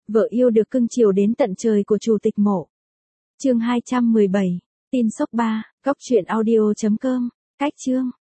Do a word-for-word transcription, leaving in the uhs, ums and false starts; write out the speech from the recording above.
Vợ yêu được cưng chiều đến tận trời của chủ tịch mộ. Chương hai trăm mười bảy. Tin sốc ba, góc truyện audio chấm com. Cách chương.